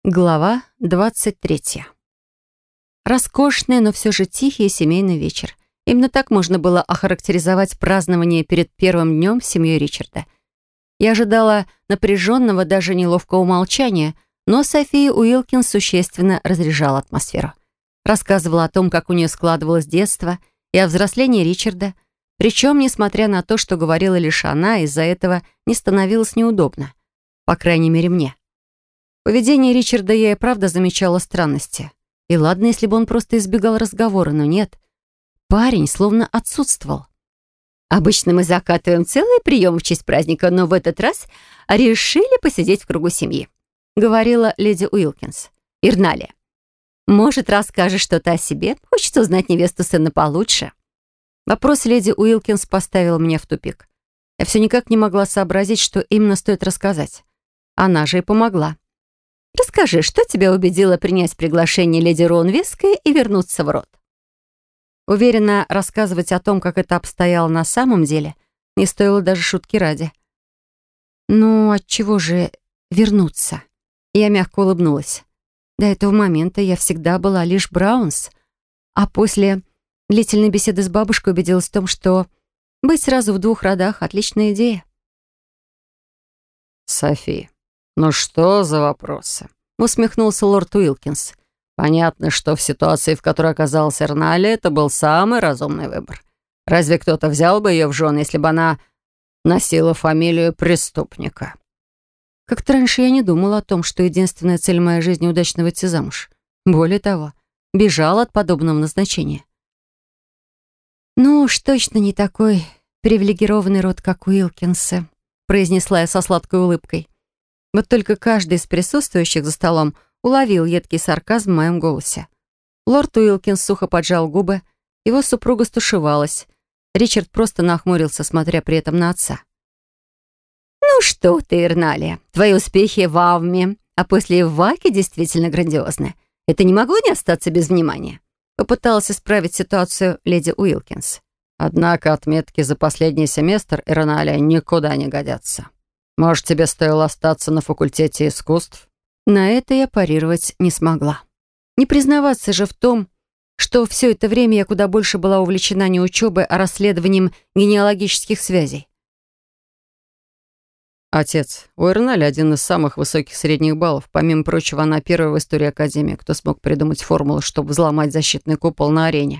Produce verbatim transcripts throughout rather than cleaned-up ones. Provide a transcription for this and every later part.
Глава двадцать третья. Роскошный, но все же тихий семейный вечер. Именно так можно было охарактеризовать празднование перед первым днем с семьей Ричарда. Я ожидала напряженного, даже неловкого молчания, но София Уилкинс существенно разряжала атмосферу. Рассказывала о том, как у нее складывалось детство, и о взрослении Ричарда. Причем, несмотря на то, что говорила лишь она, из-за этого не становилось неудобно. По крайней мере, мне. В поведении Ричарда я и правда замечала странности. И ладно, если бы он просто избегал разговора, но нет. Парень словно отсутствовал. Обычно мы закатываем целый прием в честь праздника, но в этот раз решили посидеть в кругу семьи», — говорила леди Уилкинс. «Ирналия, может, расскажешь что-то о себе? Хочется узнать невесту сына получше». Вопрос леди Уилкинс поставил меня в тупик. Я все никак не могла сообразить, что именно стоит рассказать. Она же и помогла. «Расскажи, что тебя убедило принять приглашение леди Ронвеской и вернуться в род?» Уверена, рассказывать о том, как это обстояло на самом деле, не стоило даже шутки ради. «Ну, отчего же вернуться?» Я мягко улыбнулась. До этого момента я всегда была лишь Браунс, а после длительной беседы с бабушкой убедилась в том, что быть сразу в двух родах — отличная идея. «Софи, ну что за вопросы?» — усмехнулся лорд Уилкинс. «Понятно, что в ситуации, в которой оказалась Эрналия, это был самый разумный выбор. Разве кто-то взял бы ее в жены, если бы она носила фамилию преступника?» Как-то раньше я не думала о том, что единственная цель моей жизни — удачно выйти замуж. Более того, бежала от подобного назначения. «Ну уж точно не такой привилегированный род, как Уилкинсы», — произнесла я со сладкой улыбкой. Вот только каждый из присутствующих за столом уловил едкий сарказм в моем голосе. Лорд Уилкинс сухо поджал губы, его супруга стушевалась. Ричард просто нахмурился, смотря при этом на отца. «Ну что ты, Ирналия, твои успехи в Авме, а после в Ваке действительно грандиозны. Это не могло не остаться без внимания», — попыталась исправить ситуацию леди Уилкинс. «Однако отметки за последний семестр, Ирналия, никуда не годятся. Может, тебе стоило остаться на факультете искусств?» На это я парировать не смогла. Не признаваться же в том, что все это время я куда больше была увлечена не учебой, а расследованием генеалогических связей. «Отец, у Эрнали один из самых высоких средних баллов. Помимо прочего, она первая в истории Академии, кто смог придумать формулу, чтобы взломать защитный купол на арене».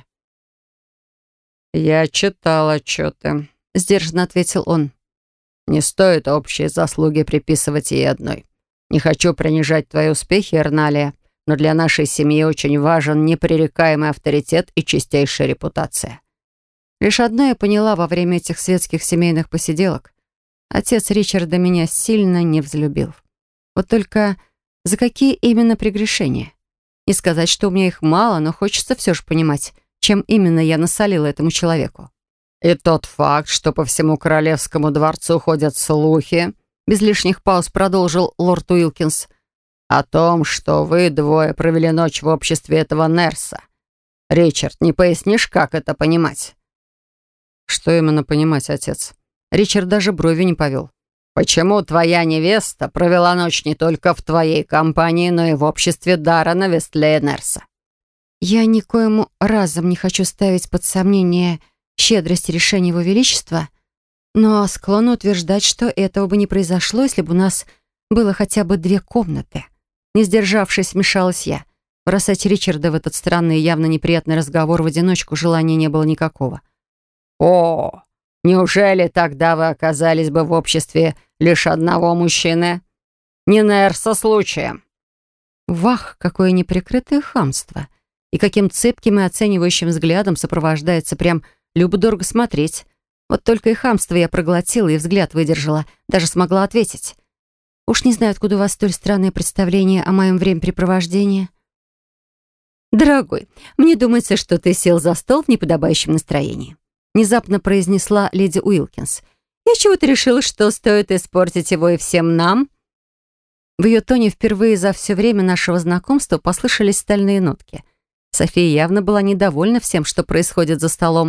«Я читал отчеты», — сдержанно ответил он. «Не стоит общие заслуги приписывать ей одной. Не хочу принижать твои успехи, Эрналия, но для нашей семьи очень важен непререкаемый авторитет и чистейшая репутация». Лишь одно я поняла во время этих светских семейных посиделок. Отец Ричарда меня сильно не взлюбил. Вот только за какие именно прегрешения? Не сказать, что у меня их мало, но хочется все же понимать, чем именно я насолила этому человеку. «И тот факт, что по всему королевскому дворцу ходят слухи», без лишних пауз продолжил лорд Уилкинс, «о том, что вы двое провели ночь в обществе этого Нерса. Ричард, не пояснишь, как это понимать?» «Что именно понимать, отец?» Ричард даже брови не повел. «Почему твоя невеста провела ночь не только в твоей компании, но и в обществе Даррена Вестлея Нерса?» «Я никоим разом не хочу ставить под сомнение щедрость решения Его Величества, но склонна утверждать, что этого бы не произошло, если бы у нас было хотя бы две комнаты». Не сдержавшись, вмешалась я. Бросать Ричарда в этот странный и явно неприятный разговор в одиночку желания не было никакого. «О, неужели тогда вы оказались бы в обществе лишь одного мужчины? Не Нерса случаем?» Вах, какое неприкрытое хамство! И каким цепким и оценивающим взглядом сопровождается, прям любо-дорого смотреть. Вот только и хамство я проглотила, и взгляд выдержала, даже смогла ответить. Уж не знаю, откуда у вас столь странное представление о моем времяпрепровождении. «Дорогой, мне думается, что ты сел за стол в неподобающем настроении», внезапно произнесла леди Уилкинс. «Я чего-то решила, что стоит испортить его и всем нам». В ее тоне впервые за все время нашего знакомства послышались стальные нотки. София явно была недовольна всем, что происходит за столом,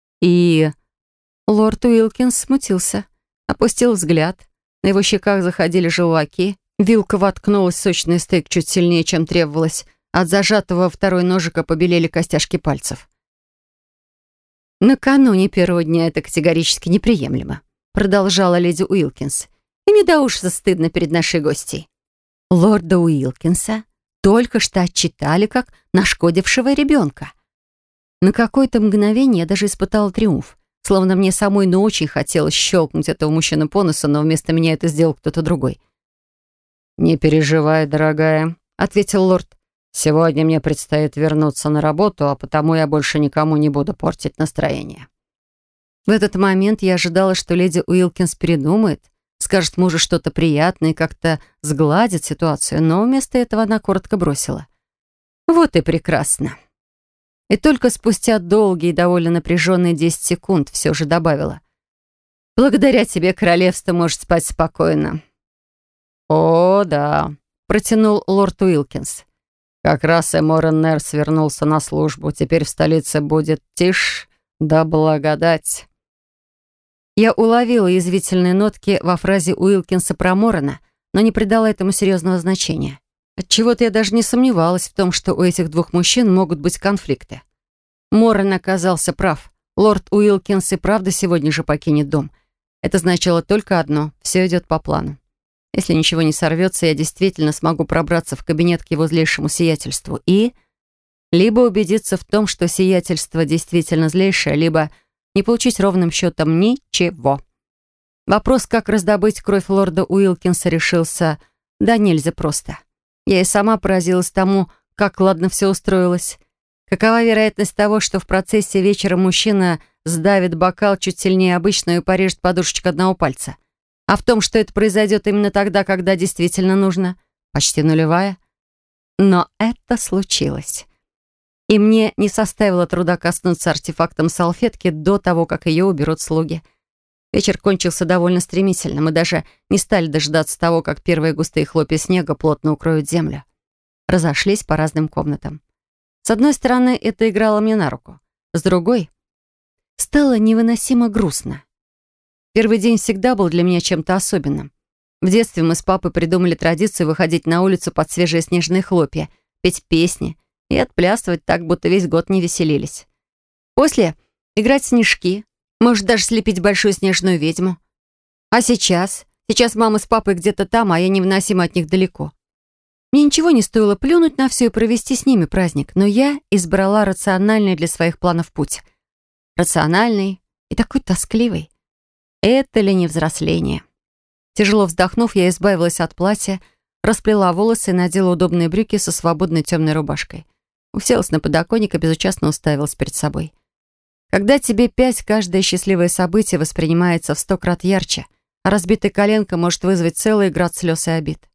и лорд Уилкинс смутился, опустил взгляд. На его щеках заходили желваки, Вилка воткнулась в сочный стейк чуть сильнее, чем требовалось. От зажатого во второй ножика побелели костяшки пальцев. «Накануне первого дня это категорически неприемлемо», продолжала леди Уилкинс. «И мне до ужаса стыдно перед нашей гостьей. Лорда Уилкинса только что отчитали как нашкодившего ребенка». На какое-то мгновение я даже испытала триумф, словно мне самой, но очень хотелось щелкнуть этого мужчину по носу, но вместо меня это сделал кто-то другой. «Не переживай, дорогая», — ответил лорд. «Сегодня мне предстоит вернуться на работу, а потому я больше никому не буду портить настроение». В этот момент я ожидала, что леди Уилкинс передумает, скажет мужу что-то приятное и как-то сгладит ситуацию, но вместо этого она коротко бросила. «Вот и прекрасно». И только спустя долгие и довольно напряженные десять секунд все же добавила. «Благодаря тебе королевство может спать спокойно». «О, да», — протянул лорд Уилкинс. «Как раз и Морен Нерс вернулся на службу. Теперь в столице будет тишь да благодать». Я уловила язвительные нотки во фразе Уилкинса про Морена, но не придала этому серьезного значения. Отчего-то я даже не сомневалась в том, что у этих двух мужчин могут быть конфликты. Морен оказался прав. Лорд Уилкинс и правда сегодня же покинет дом. Это значило только одно — все идет по плану. Если ничего не сорвется, я действительно смогу пробраться в кабинет к его злейшему сиятельству и либо убедиться в том, что сиятельство действительно злейшее, либо не получить ровным счетом ничего. Вопрос, как раздобыть кровь лорда Уилкинса, решился да нельзя просто. Я и сама поразилась тому, как ладно все устроилось. Какова вероятность того, что в процессе вечера мужчина сдавит бокал чуть сильнее обычного и порежет подушечку одного пальца? А в том, что это произойдет именно тогда, когда действительно нужно, почти нулевая. Но это случилось. И мне не составило труда коснуться артефактом салфетки до того, как ее уберут слуги. Вечер кончился довольно стремительно. Мы даже не стали дожидаться того, как первые густые хлопья снега плотно укроют землю. Разошлись по разным комнатам. С одной стороны, это играло мне на руку. С другой, стало невыносимо грустно. Первый день всегда был для меня чем-то особенным. В детстве мы с папой придумали традицию выходить на улицу под свежие снежные хлопья, петь песни и отплясывать так, будто весь год не веселились. После играть в снежки, может, даже слепить большую снежную ведьму. А сейчас? Сейчас мама с папой где-то там, а я невыносимо от них далеко. Мне ничего не стоило плюнуть на все и провести с ними праздник, но я избрала рациональный для своих планов путь. Рациональный и такой тоскливый. Это ли не взросление? Тяжело вздохнув, я избавилась от платья, расплела волосы и надела удобные брюки со свободной темной рубашкой. Уселась на подоконник и безучастно уставилась перед собой. Когда тебе пять, каждое счастливое событие воспринимается в сто крат ярче, а разбитая коленка может вызвать целый град слез и обид.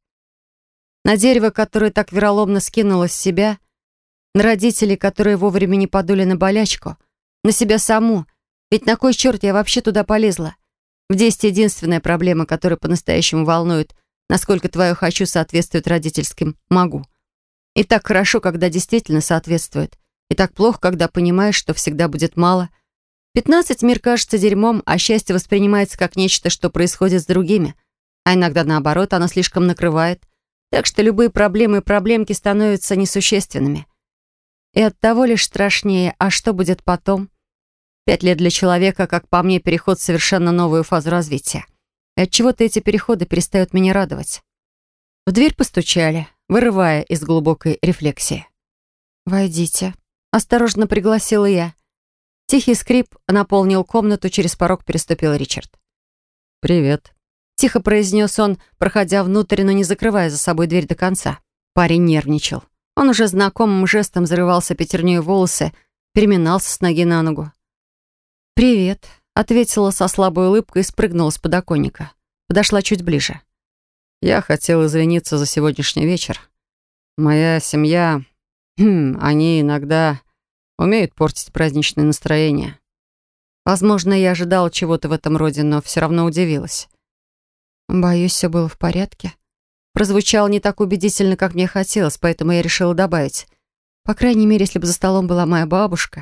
На дерево, которое так вероломно скинуло с себя, на родителей, которые вовремя не подули на болячку, на себя саму, ведь на кой черт я вообще туда полезла? В детстве единственная проблема, которая по-настоящему волнует, насколько твое «хочу» соответствует родительским «могу». И так хорошо, когда действительно соответствует. И так плохо, когда понимаешь, что всегда будет мало. Пятнадцать мир кажется дерьмом, а счастье воспринимается как нечто, что происходит с другими. А иногда наоборот, оно слишком накрывает. Так что любые проблемы и проблемки становятся несущественными. И оттого лишь страшнее, а что будет потом? Пять лет для человека, как по мне, переход в совершенно новую фазу развития. И отчего-то эти переходы перестают меня радовать. В дверь постучали, вырывая из глубокой рефлексии. «Войдите», — осторожно пригласила я. Тихий скрип наполнил комнату, через порог переступил Ричард. «Привет», — тихо произнес он, проходя внутрь, но не закрывая за собой дверь до конца. Парень нервничал. Он уже знакомым жестом зарывался пятерней в волосы, переминался с ноги на ногу. «Привет», — ответила со слабой улыбкой и спрыгнула с подоконника. Подошла чуть ближе. «Я хотел извиниться за сегодняшний вечер. Моя семья... Хм, они иногда умеют портить праздничное настроение». Возможно, я ожидала чего-то в этом роде, но все равно удивилась. «Боюсь, все было в порядке». Прозвучало не так убедительно, как мне хотелось, поэтому я решила добавить. По крайней мере, если бы за столом была моя бабушка.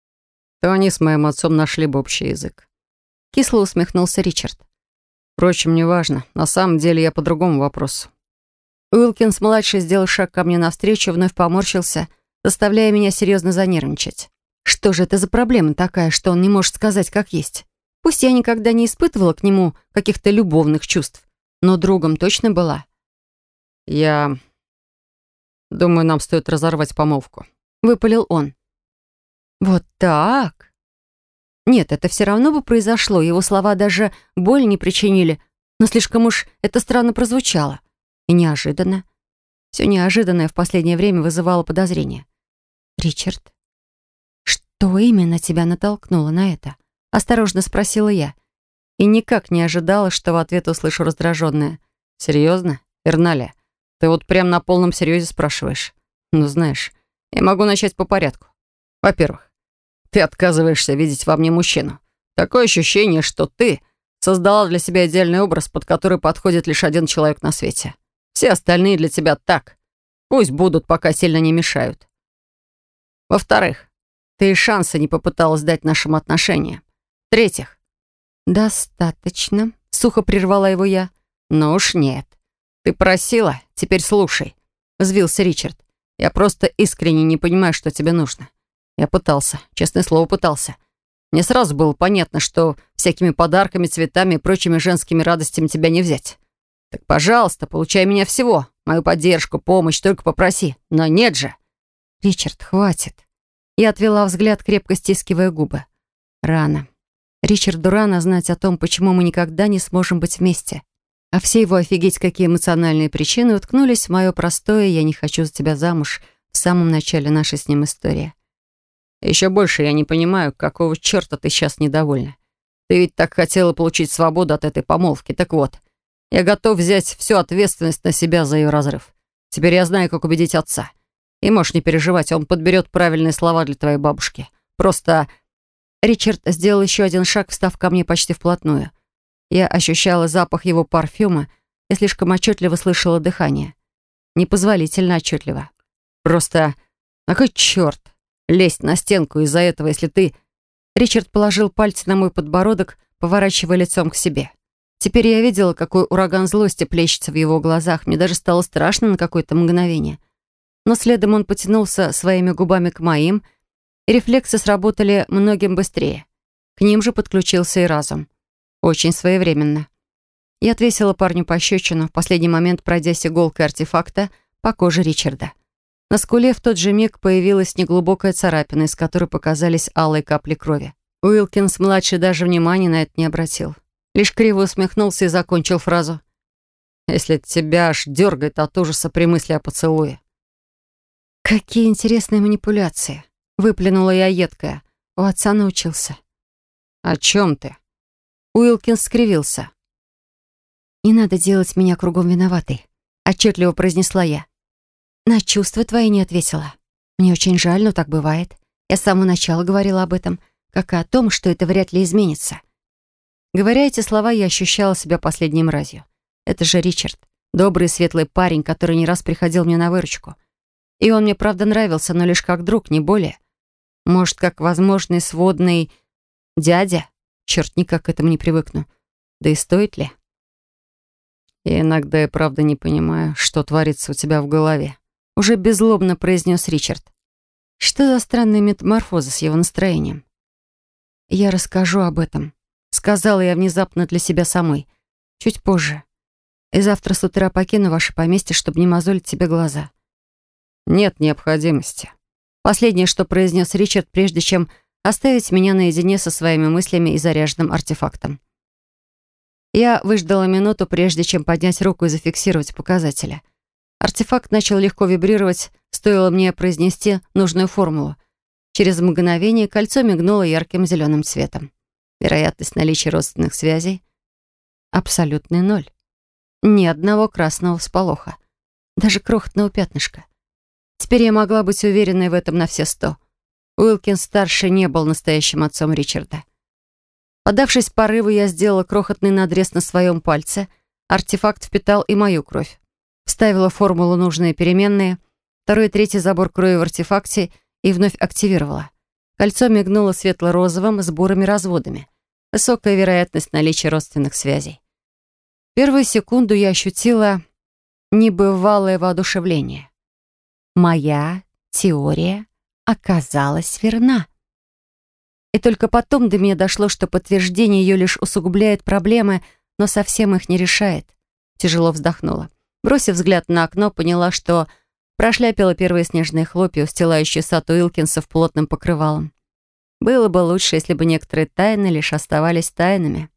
То они с моим отцом нашли бы общий язык. Кисло усмехнулся Ричард. Впрочем, неважно. На самом деле я по другому вопросу. Уилкинс-младший сделал шаг ко мне навстречу, вновь поморщился, заставляя меня серьезно занервничать. Что же это за проблема такая, что он не может сказать, как есть? Пусть я никогда не испытывала к нему каких-то любовных чувств, но другом точно была. «Я думаю, нам стоит разорвать помолвку», — выпалил он. «Вот так?» Нет, это все равно бы произошло, его слова даже боль не причинили, но слишком уж это странно прозвучало. И неожиданно. Все неожиданное в последнее время вызывало подозрения. «Ричард, что именно тебя натолкнуло на это?» — осторожно спросила я. И никак не ожидала, что в ответ услышу раздраженное. «Серьезно, Эрналия? Ты вот прям на полном серьезе спрашиваешь? Ну, знаешь, я могу начать по порядку. Во-первых, ты отказываешься видеть во мне мужчину. Такое ощущение, что ты создала для себя идеальный образ, под который подходит лишь один человек на свете. Все остальные для тебя так. Пусть будут, пока сильно не мешают. Во-вторых, ты и шанса не попыталась дать нашим отношениям. В-третьих, «Достаточно», — сухо прервала его я. ну уж нет. Ты просила, теперь слушай», — взвился Ричард. «Я просто искренне не понимаю, что тебе нужно. Я пытался, честное слово, пытался. Мне сразу было понятно, что всякими подарками, цветами и прочими женскими радостями тебя не взять. Так, пожалуйста, получай меня всего. Мою поддержку, помощь, только попроси. Но нет же». «Ричард, хватит». Я отвела взгляд, крепко стискивая губы. Рано. Ричарду рано знать о том, почему мы никогда не сможем быть вместе. А все его офигеть какие эмоциональные причины уткнулись в мое простое «я не хочу за тебя замуж» в самом начале нашей с ним истории. Еще больше я не понимаю, какого черта ты сейчас недовольна. Ты ведь так хотела получить свободу от этой помолвки. Так вот, я готов взять всю ответственность на себя за ее разрыв. Теперь я знаю, как убедить отца. И можешь не переживать, он подберет правильные слова для твоей бабушки. Просто...» Ричард сделал еще один шаг, встав ко мне почти вплотную. Я ощущала запах его парфюма и слишком отчетливо слышала дыхание. Непозволительно отчетливо. «Просто... А какой черт? Лезть на стенку из-за этого, если ты...» Ричард положил пальцы на мой подбородок, поворачивая лицом к себе. Теперь я видела, какой ураган злости плещется в его глазах. Мне даже стало страшно на какое-то мгновение. Но следом он потянулся своими губами к моим, и рефлексы сработали многим быстрее. К ним же подключился и разум. Очень своевременно. Я отвесила парню пощечину, в последний момент пройдясь иголкой артефакта по коже Ричарда. На скуле в тот же миг появилась неглубокая царапина, из которой показались алые капли крови. Уилкинс-младший даже внимания на это не обратил. Лишь криво усмехнулся и закончил фразу. «Если тебя аж дергает от ужаса при мысли о поцелуе». «Какие интересные манипуляции!» — выплюнула я едкая. У отца научился. «О чем ты?» Уилкинс скривился. «Не надо делать меня кругом виноватой», — отчетливо произнесла я. «На чувства твои не ответила. Мне очень жаль, но так бывает. Я с самого начала говорила об этом, как и о том, что это вряд ли изменится». Говоря эти слова, я ощущала себя последней мразью. Это же Ричард, добрый и светлый парень, который не раз приходил мне на выручку. И он мне, правда, нравился, но лишь как друг, не более. Может, как возможный сводный дядя? Черт, никак к этому не привыкну. Да и стоит ли? «Я иногда и правда не понимаю, что творится у тебя в голове», — уже беззлобно произнес Ричард. Что за странные метаморфозы с его настроением? «Я расскажу об этом», — сказала я внезапно для себя самой. «Чуть позже. И завтра с утра покину ваше поместье, чтобы не мозолить тебе глаза». «Нет необходимости». Последнее, что произнес Ричард, прежде чем оставить меня наедине со своими мыслями и заряженным артефактом. Я выждала минуту, прежде чем поднять руку и зафиксировать показатели. Артефакт начал легко вибрировать, стоило мне произнести нужную формулу. Через мгновение кольцо мигнуло ярким зеленым цветом. Вероятность наличия родственных связей — абсолютный ноль. Ни одного красного всполоха. Даже крохотного пятнышка. Теперь я могла быть уверенной в этом на все сто. Уилкинс-старший не был настоящим отцом Ричарда. Поддавшись порыву, я сделала крохотный надрез на своем пальце. Артефакт впитал и мою кровь. Вставила формулу нужные переменные, второй и третий забор крови в артефакте и вновь активировала. Кольцо мигнуло светло-розовым с бурыми разводами. Высокая вероятность наличия родственных связей. В первую секунду я ощутила небывалое воодушевление. Моя теория оказалась верна. И только потом до меня дошло, что подтверждение ее лишь усугубляет проблемы, но совсем их не решает. Тяжело вздохнула. Бросив взгляд на окно, поняла, что прошляпила первые снежные хлопья, устилающие сад Уилкинсов плотным покрывалом. Было бы лучше, если бы некоторые тайны лишь оставались тайнами.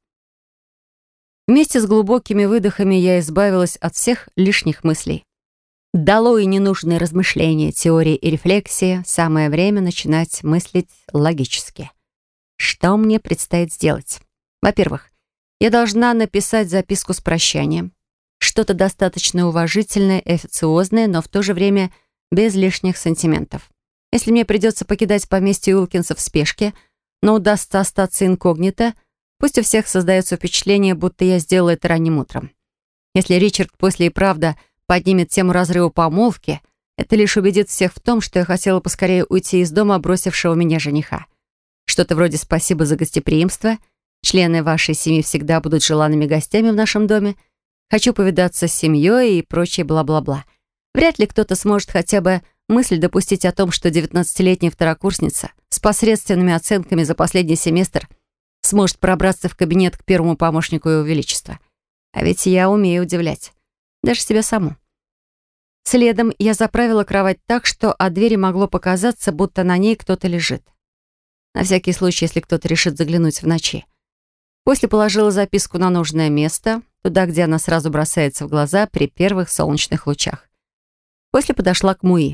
Вместе с глубокими выдохами я избавилась от всех лишних мыслей. Долой ненужные размышления, теории и рефлексии. Самое время начинать мыслить логически. Что мне предстоит сделать? Во-первых, я должна написать записку с прощанием. Что-то достаточно уважительное и официозное, но в то же время без лишних сантиментов. Если мне придется покидать поместье Уилкинсов в спешке, но удастся остаться инкогнито, пусть у всех создается впечатление, будто я сделала это ранним утром. Если Ричард после и правда поднимет тему разрыва помолвки, это лишь убедит всех в том, что я хотела поскорее уйти из дома, бросившего меня жениха. Что-то вроде «спасибо за гостеприимство», «члены вашей семьи всегда будут желанными гостями в нашем доме», «хочу повидаться с семьей» и прочее бла-бла-бла. Вряд ли кто-то сможет хотя бы мысль допустить о том, что девятнадцатилетняя второкурсница с посредственными оценками за последний семестр сможет пробраться в кабинет к первому помощнику Его Величества. А ведь я умею удивлять. Даже себя саму. Следом я заправила кровать так, что от двери могло показаться, будто на ней кто-то лежит. На всякий случай, если кто-то решит заглянуть в ночи. После положила записку на нужное место, туда, где она сразу бросается в глаза при первых солнечных лучах. После подошла к Муи.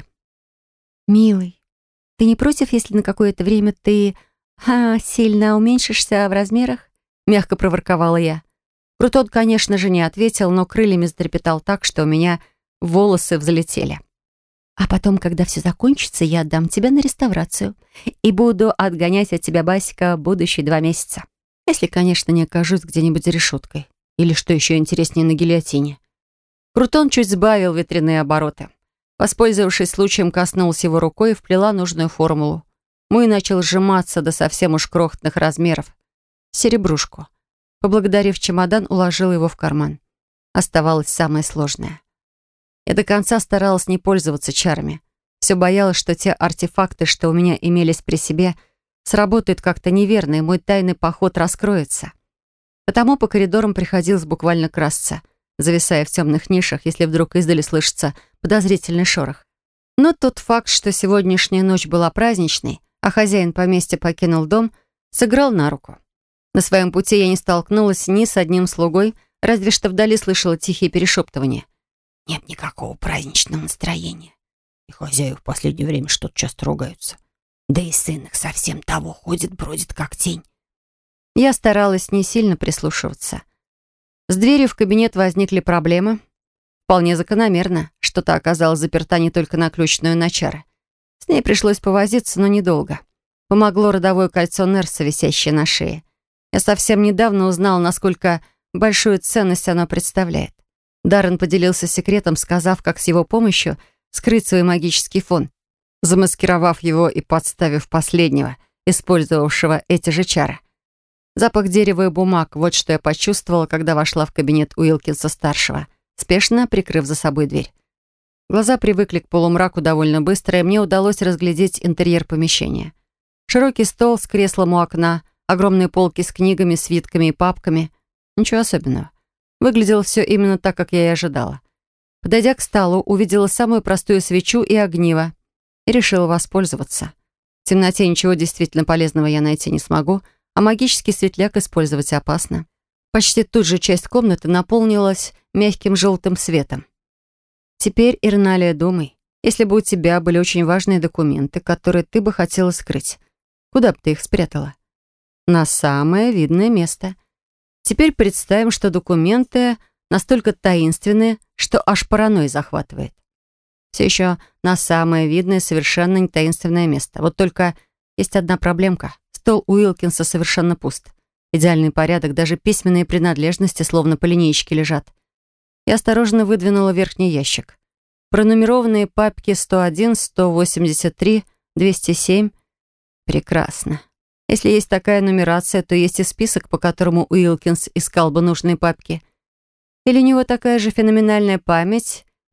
«Милый, ты не против, если на какое-то время ты а, сильно уменьшишься в размерах?» Мягко проворковала я. Крутон, конечно же, не ответил, но крыльями затрепетал так, что у меня волосы взлетели. «А потом, когда все закончится, я отдам тебя на реставрацию и буду отгонять от тебя Басика будущие два месяца. Если, конечно, не окажусь где-нибудь за решеткой. Или, что еще интереснее, на гильотине». Крутон чуть сбавил ветряные обороты. Воспользовавшись случаем, коснулась его рукой и вплела нужную формулу. Мой начал сжиматься до совсем уж крохотных размеров. Серебрушку. Поблагодарив чемодан, уложила его в карман. Оставалось самое сложное. Я до конца старалась не пользоваться чарами. Все боялась, что те артефакты, что у меня имелись при себе, сработают как-то неверно, и мой тайный поход раскроется. Потому по коридорам приходилось буквально красться, зависая в темных нишах, если вдруг издали слышится подозрительный шорох. Но тот факт, что сегодняшняя ночь была праздничной, а хозяин поместья покинул дом, сыграл на руку. На своем пути я не столкнулась ни с одним слугой, разве что вдали слышала тихие перешептывания. «Нет никакого праздничного настроения. И хозяева в последнее время что-то часто ругаются. Да и сын их совсем того, ходит, бродит, как тень». Я старалась не сильно прислушиваться. С дверью в кабинет возникли проблемы. Вполне закономерно, что-то оказалось заперта не только на ключ, но и на чары. С ней пришлось повозиться, но недолго. Помогло родовое кольцо Нерса, висящее на шее. Я совсем недавно узнала, насколько большую ценность оно представляет. Даррен поделился секретом, сказав, как с его помощью скрыть свой магический фон, замаскировав его и подставив последнего, использовавшего эти же чары. Запах дерева и бумаг — вот что я почувствовала, когда вошла в кабинет Уилкинса-старшего, спешно прикрыв за собой дверь. Глаза привыкли к полумраку довольно быстро, и мне удалось разглядеть интерьер помещения. Широкий стол с креслом у окна, огромные полки с книгами, свитками и папками. Ничего особенного. Выглядело все именно так, как я и ожидала. Подойдя к столу, увидела самую простую свечу и огниво и решила воспользоваться. В темноте ничего действительно полезного я найти не смогу, а магический светляк использовать опасно. Почти тут же часть комнаты наполнилась мягким желтым светом. «Теперь, Ирналия, думай, если бы у тебя были очень важные документы, которые ты бы хотела скрыть, куда бы ты их спрятала?» «На самое видное место». Теперь представим, что документы настолько таинственные, что аж паранойя захватывает. Все еще на самое видное, совершенно не таинственное место. Вот только есть одна проблемка. Стол Уилкинса совершенно пуст. Идеальный порядок, даже письменные принадлежности словно по линеечке лежат. Я осторожно выдвинула верхний ящик. Пронумерованные папки сто один, сто восемьдесят три, двести семь. Прекрасно. Если есть такая нумерация, то есть и список, по которому Уилкинс искал бы нужные папки. Или у него такая же феноменальная память,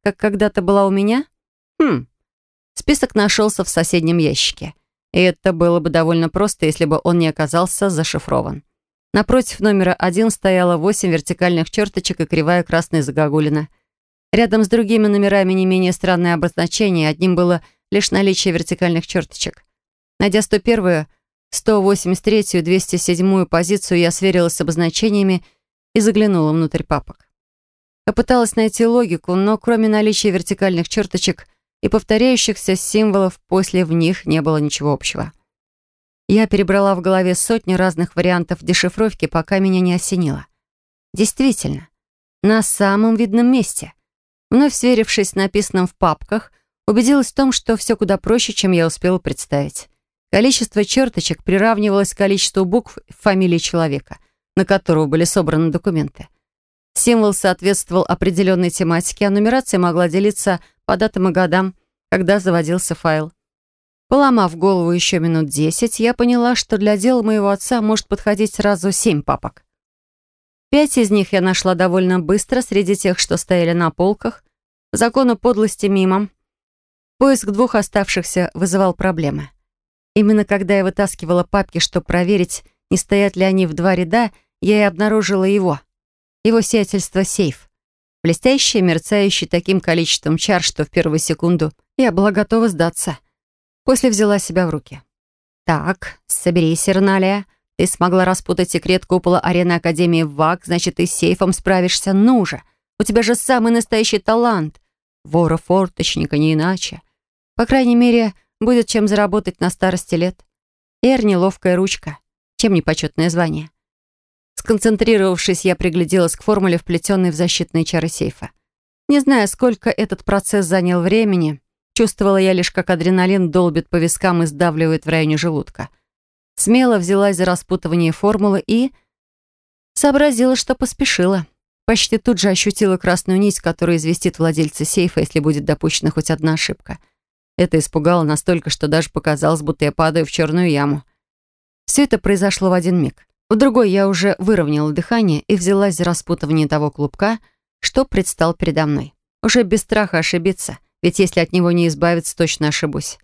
как когда-то была у меня? Хм. Список нашелся в соседнем ящике. И это было бы довольно просто, если бы он не оказался зашифрован. Напротив номера один стояло восемь вертикальных черточек и кривая красная загогулина. Рядом с другими номерами не менее странное обозначение, одним было лишь наличие вертикальных черточек. Найдя сто первую, сто восемьдесят третью и двести седьмую позицию, я сверилась с обозначениями и заглянула внутрь папок. Попыталась найти логику, но кроме наличия вертикальных черточек и повторяющихся символов, после в них не было ничего общего. Я перебрала в голове сотни разных вариантов дешифровки, пока меня не осенило. Действительно, на самом видном месте. Вновь сверившись с написанным в папках, убедилась в том, что все куда проще, чем я успела представить. Количество черточек приравнивалось к количеству букв в фамилии человека, на которого были собраны документы. Символ соответствовал определенной тематике, а нумерация могла делиться по датам и годам, когда заводился файл. Поломав голову еще минут десять, я поняла, что для дела моего отца может подходить сразу семь папок. Пять из них я нашла довольно быстро среди тех, что стояли на полках. По закону подлости мимо. Поиск двух оставшихся вызывал проблемы. Именно когда я вытаскивала папки, чтобы проверить, не стоят ли они в два ряда, я и обнаружила его. Его сиятельство сейф. Блестящий, мерцающий таким количеством чар, что в первую секунду я была готова сдаться. После взяла себя в руки. «Так, соберись, Эрналия. Ты смогла распутать секрет купола арены Академии ВАК, значит, ты с сейфом справишься. Ну же! У тебя же самый настоящий талант. Вора-форточника, не иначе. По крайней мере, будет чем заработать на старости лет. Эр, ловкая ручка. Чем не почетное звание?» Сконцентрировавшись, я пригляделась к формуле, вплетенной в защитные чары сейфа. Не знаю, сколько этот процесс занял времени, чувствовала я лишь, как адреналин долбит по вискам и сдавливает в районе желудка. Смело взялась за распутывание формулы и сообразила, что поспешила. Почти тут же ощутила красную нить, которая известит владельца сейфа, если будет допущена хоть одна ошибка. Это испугало настолько, что даже показалось, будто я падаю в черную яму. Все это произошло в один миг. В другой я уже выровняла дыхание и взялась за распутывание того клубка, что предстал передо мной. Уже без страха ошибиться, ведь если от него не избавиться, точно ошибусь.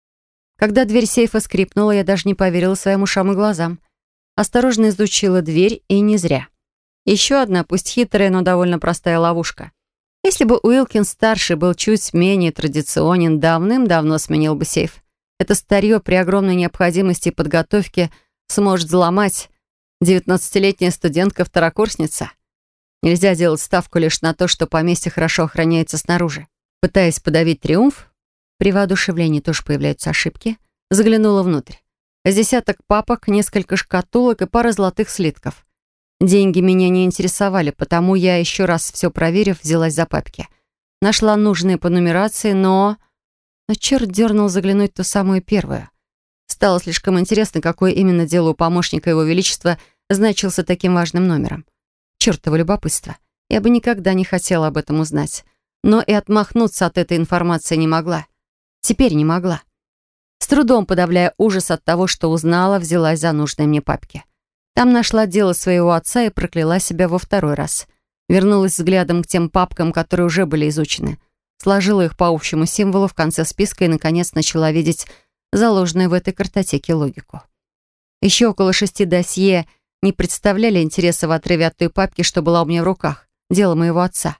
Когда дверь сейфа скрипнула, я даже не поверила своим ушам и глазам. Осторожно изучила дверь, и не зря. Еще одна, пусть хитрая, но довольно простая ловушка. Если бы Уилкинс-старший был чуть менее традиционен, давным-давно сменил бы сейф. Это старье при огромной необходимости и подготовке сможет взломать девятнадцатилетняя студентка-второкурсница. Нельзя делать ставку лишь на то, что поместье хорошо охраняется снаружи. Пытаясь подавить триумф, при воодушевлении тоже появляются ошибки, заглянула внутрь. С десяток папок, несколько шкатулок и пара золотых слитков. Деньги меня не интересовали, потому я, еще раз все проверив, взялась за папки. Нашла нужные по нумерации, но... Но черт дернул заглянуть в ту самую первую. Стало слишком интересно, какое именно дело у помощника Его Величества значился таким важным номером. Чёртово любопытство. Я бы никогда не хотела об этом узнать. Но и отмахнуться от этой информации не могла. Теперь не могла. С трудом подавляя ужас от того, что узнала, взялась за нужные мне папки. Там нашла дело своего отца и прокляла себя во второй раз. Вернулась взглядом к тем папкам, которые уже были изучены. Сложила их по общему символу в конце списка и, наконец, начала видеть заложенную в этой картотеке логику. Еще около шести досье не представляли интереса в отрыве от той папки, что была у меня в руках. Дело моего отца.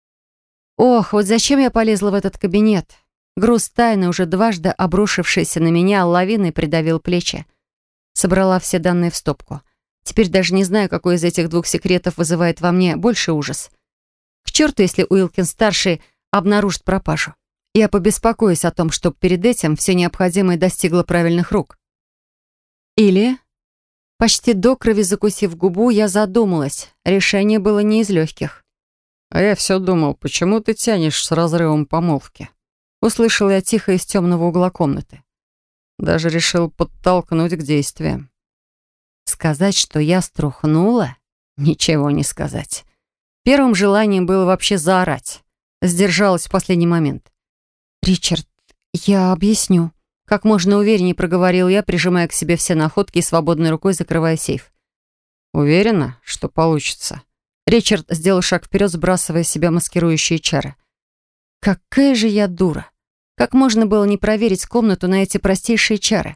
Ох, вот зачем я полезла в этот кабинет? Груз тайны, уже дважды обрушившийся на меня, лавиной придавил плечи. Собрала все данные в стопку. Теперь даже не знаю, какой из этих двух секретов вызывает во мне больше ужас. К черту, если Уилкинс-старший обнаружит пропажу. Я побеспокоюсь о том, чтобы перед этим все необходимое достигло правильных рук. Или, почти до крови закусив губу, я задумалась. Решение было не из легких. «А я все думал, почему ты тянешь с разрывом помолвки?» Услышал я тихо из темного угла комнаты. Даже решил подтолкнуть к действиям. Сказать, что я струхнула? Ничего не сказать. Первым желанием было вообще заорать. Сдержалась в последний момент. «Ричард, я объясню». Как можно увереннее проговорил я, прижимая к себе все находки и свободной рукой закрывая сейф. «Уверена, что получится?» Ричард сделал шаг вперед, сбрасывая с себя маскирующие чары. Какая же я дура! Как можно было не проверить комнату на эти простейшие чары?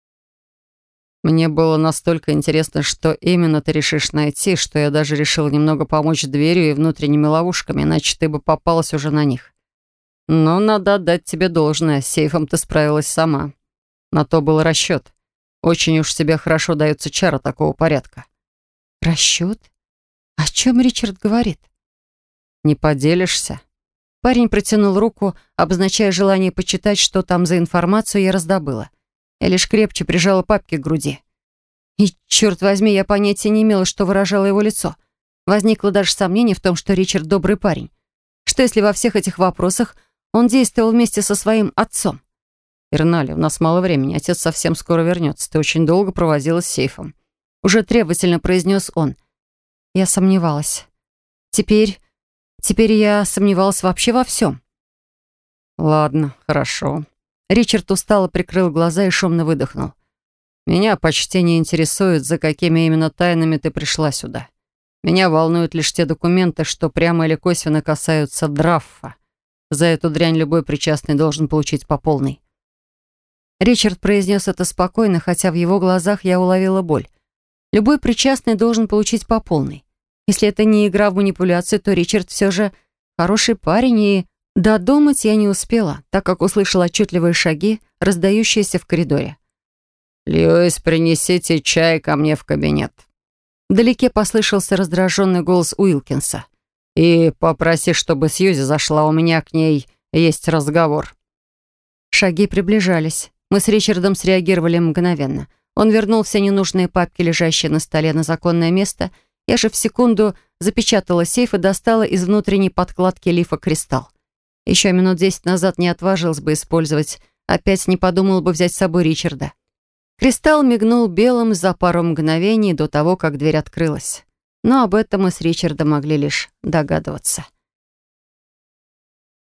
Мне было настолько интересно, что именно ты решишь найти, что я даже решил немного помочь дверью и внутренними ловушками, иначе ты бы попалась уже на них. Но надо отдать тебе должное, с сейфом ты справилась сама. На то был расчет. Очень уж тебе хорошо даются чары такого порядка. Расчет? О чем Ричард говорит? Не поделишься? Парень протянул руку, обозначая желание почитать, что там за информацию я раздобыла. Я лишь крепче прижала папки к груди. И, черт возьми, я понятия не имела, что выражало его лицо. Возникло даже сомнение в том, что Ричард добрый парень. Что если во всех этих вопросах он действовал вместе со своим отцом? Ирнали, у нас мало времени, отец совсем скоро вернется. Ты очень долго провозилась с сейфом. Уже требовательно произнес он. Я сомневалась. Теперь... Теперь я сомневалась вообще во всем. Ладно, хорошо. Ричард устало прикрыл глаза и шумно выдохнул. Меня почти не интересует, за какими именно тайнами ты пришла сюда. Меня волнуют лишь те документы, что прямо или косвенно касаются Драффа. За эту дрянь любой причастный должен получить по полной. Ричард произнес это спокойно, хотя в его глазах я уловила боль. Любой причастный должен получить по полной. Если это не игра в манипуляции, то Ричард все же хороший парень, и додумать я не успела, так как услышала отчетливые шаги, раздающиеся в коридоре. «Льюис, принесите чай ко мне в кабинет». Вдалеке послышался раздраженный голос Уилкинса. «И попроси, чтобы Сьюзи зашла, у меня к ней есть разговор». Шаги приближались. Мы с Ричардом среагировали мгновенно. Он вернул все ненужные папки, лежащие на столе, на законное место. Я же в секунду запечатала сейф и достала из внутренней подкладки лифа кристалл. Еще минут десять назад не отважилась бы использовать, опять не подумала бы взять с собой Ричарда. Кристалл мигнул белым за пару мгновений до того, как дверь открылась. Но об этом мы с Ричардом могли лишь догадываться.